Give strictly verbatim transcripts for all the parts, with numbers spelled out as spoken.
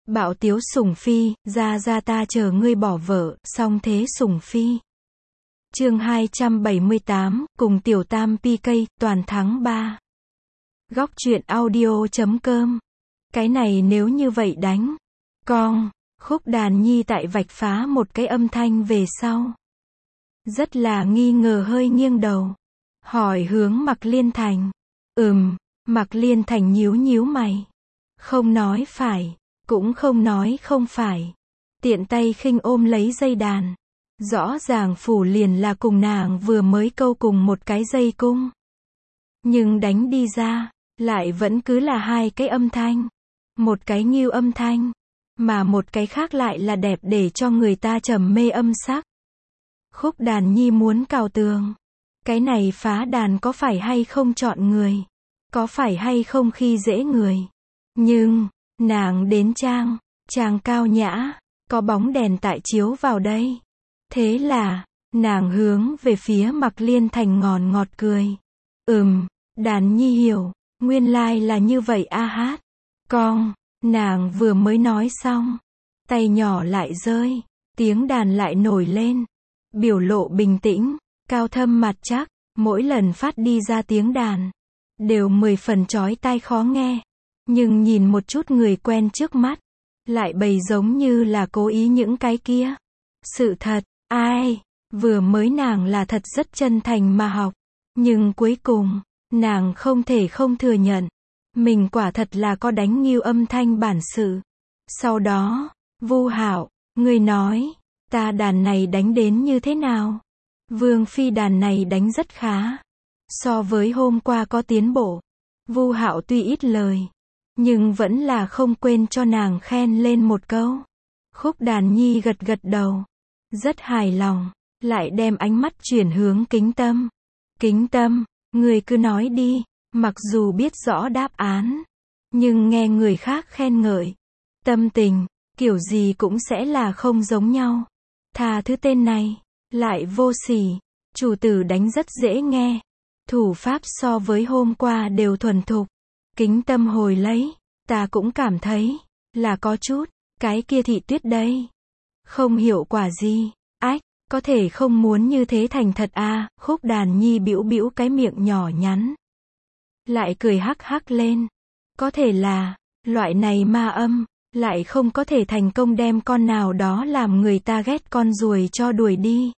Bạo tiếu sủng phi, ra ra ta chờ ngươi bỏ vợ, song thế sủng phi. Chương hai trăm bảy mươi tám, cùng tiểu tam pi cây, toàn thắng ba. Góc truyện audio chấm com. Cái này nếu như vậy đánh. Con, Khúc Đàn Nhi tại vạch phá một cái âm thanh về sau. Rất là nghi ngờ hơi nghiêng đầu. Hỏi hướng Mạc Liên Thành. Ừm, Mạc Liên Thành nhíu nhíu mày. Không nói phải, cũng không nói không phải. Tiện tay khinh ôm lấy dây đàn. Rõ ràng phủ liền là cùng nàng vừa mới câu cùng một cái dây cung. Nhưng đánh đi ra, lại vẫn cứ là hai cái âm thanh. Một cái nghiêu âm thanh, mà một cái khác lại là đẹp để cho người ta trầm mê âm sắc. Khúc Đàn Nhi muốn cào tường. Cái này phá đàn có phải hay không chọn người? Có phải hay không khi dễ người? Nhưng, nàng đến trang, trang cao nhã, có bóng đèn tại chiếu vào đây. Thế là, nàng hướng về phía Mạc Liên Thành ngòn ngọt cười. Ừm, Đàn Nhi hiểu, nguyên lai là như vậy a hát. Con, nàng vừa mới nói xong, tay nhỏ lại rơi, tiếng đàn lại nổi lên. Biểu lộ bình tĩnh, cao thâm mặt chắc, mỗi lần phát đi ra tiếng đàn, đều mười phần chói tai khó nghe. Nhưng nhìn một chút người quen trước mắt, lại bày giống như là cố ý những cái kia. Sự thật, ai, vừa mới nàng là thật rất chân thành mà học. Nhưng cuối cùng, nàng không thể không thừa nhận. Mình quả thật là có đánh nghiêu âm thanh bản sự. Sau đó, Vu Hạo, ngươi nói, ta đàn này đánh đến như thế nào? Vương phi đàn này đánh rất khá. So với hôm qua có tiến bộ. Vu Hạo tuy ít lời, nhưng vẫn là không quên cho nàng khen lên một câu. Khúc Đàn Nhi gật gật đầu. Rất hài lòng, lại đem ánh mắt chuyển hướng Kính Tâm. Kính Tâm, người cứ nói đi, mặc dù biết rõ đáp án, nhưng nghe người khác khen ngợi. Tâm tình, kiểu gì cũng sẽ là không giống nhau. Tha thứ tên này, lại vô sỉ, chủ tử đánh rất dễ nghe. Thủ pháp so với hôm qua đều thuần thục. Kính Tâm hồi lấy, ta cũng cảm thấy, là có chút, cái kia Thị Tuyết đây. Không hiệu quả gì, ách, có thể không muốn như thế thành thật à, Khúc Đàn Nhi bĩu bĩu cái miệng nhỏ nhắn. Lại cười hắc hắc lên. Có thể là, loại này ma âm, lại không có thể thành công đem con nào đó làm người ta ghét con ruồi cho đuổi đi.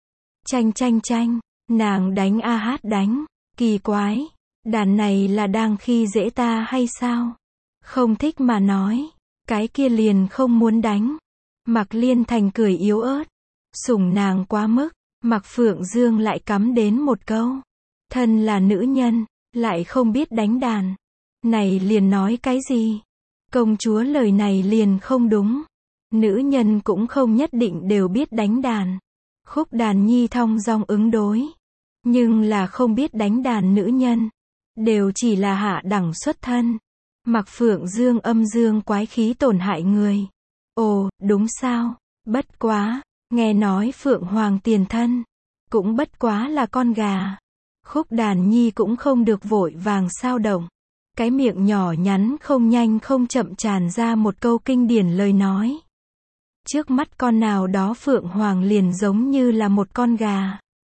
Chanh chanh chanh, nàng đánh a hát đánh, kỳ quái, đàn này là đang khi dễ ta hay sao? Không thích mà nói, cái kia liền không muốn đánh. Mạc Liên Thành cười yếu ớt, sủng nàng quá mức. Mạc Phượng Dương lại cắm đến một câu, thân là nữ nhân, lại không biết đánh đàn. Này liền nói cái gì? Công chúa lời này liền không đúng. Nữ nhân cũng không nhất định đều biết đánh đàn. Khúc Đàn Nhi thong dong ứng đối. Nhưng là không biết đánh đàn nữ nhân, đều chỉ là hạ đẳng xuất thân. Mạc Phượng Dương âm dương quái khí tổn hại người. Ồ, đúng sao? Bất quá, nghe nói Phượng Hoàng tiền thân, cũng bất quá là con gà. Khúc Đàn Nhi cũng không được vội vàng sao động. Cái miệng nhỏ nhắn không nhanh không chậm tràn ra một câu kinh điển lời nói. Trước mắt con nào đó Phượng Hoàng liền giống như là một con gà.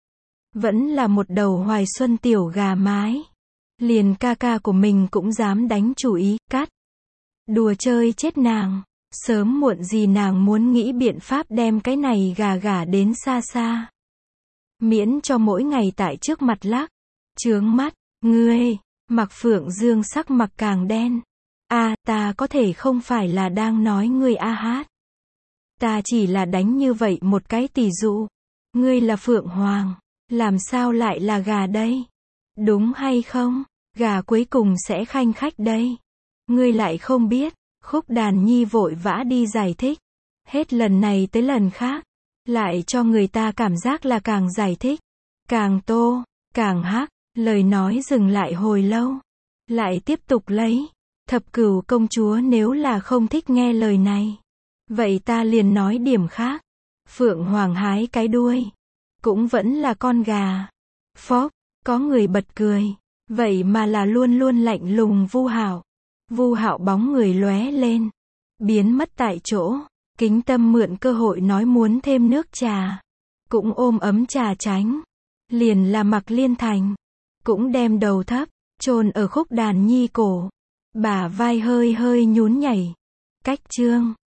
Vẫn là một đầu hoài xuân tiểu gà mái. Liền ca ca của mình cũng dám đánh chủ ý, cắt. Đùa chơi chết nàng. Sớm muộn gì nàng muốn nghĩ biện pháp đem cái này gà gà đến xa xa. Miễn cho mỗi ngày tại trước mặt lắc. Chướng mắt, ngươi. Mạc Phượng Dương sắc mặt càng đen. A, à, ta có thể không phải là đang nói ngươi a hát. Ta chỉ là đánh như vậy một cái tỷ dụ. Ngươi là Phượng Hoàng, làm sao lại là gà đây? Đúng hay không? Gà cuối cùng sẽ khanh khách đây. Ngươi lại không biết. Khúc Đàn Nhi vội vã đi giải thích. Hết lần này tới lần khác, lại cho người ta cảm giác là càng giải thích, càng tô, càng hắc. Lời nói dừng lại hồi lâu, lại tiếp tục lấy. Thập Cửu công chúa nếu là không thích nghe lời này, vậy ta liền nói điểm khác. Phượng Hoàng hái cái đuôi, cũng vẫn là con gà. Phốc, có người bật cười. Vậy mà là luôn luôn lạnh lùng Vu Hạo. Vu Hạo bóng người lóe lên, biến mất tại chỗ. Kính Tâm mượn cơ hội nói muốn thêm nước trà. Cũng ôm ấm trà tránh. Liền là Mặc Liên Thành. Cũng đem đầu thấp, chôn ở khúc đàn nhi cổ. Bả vai hơi hơi nhún nhảy. Cách chương.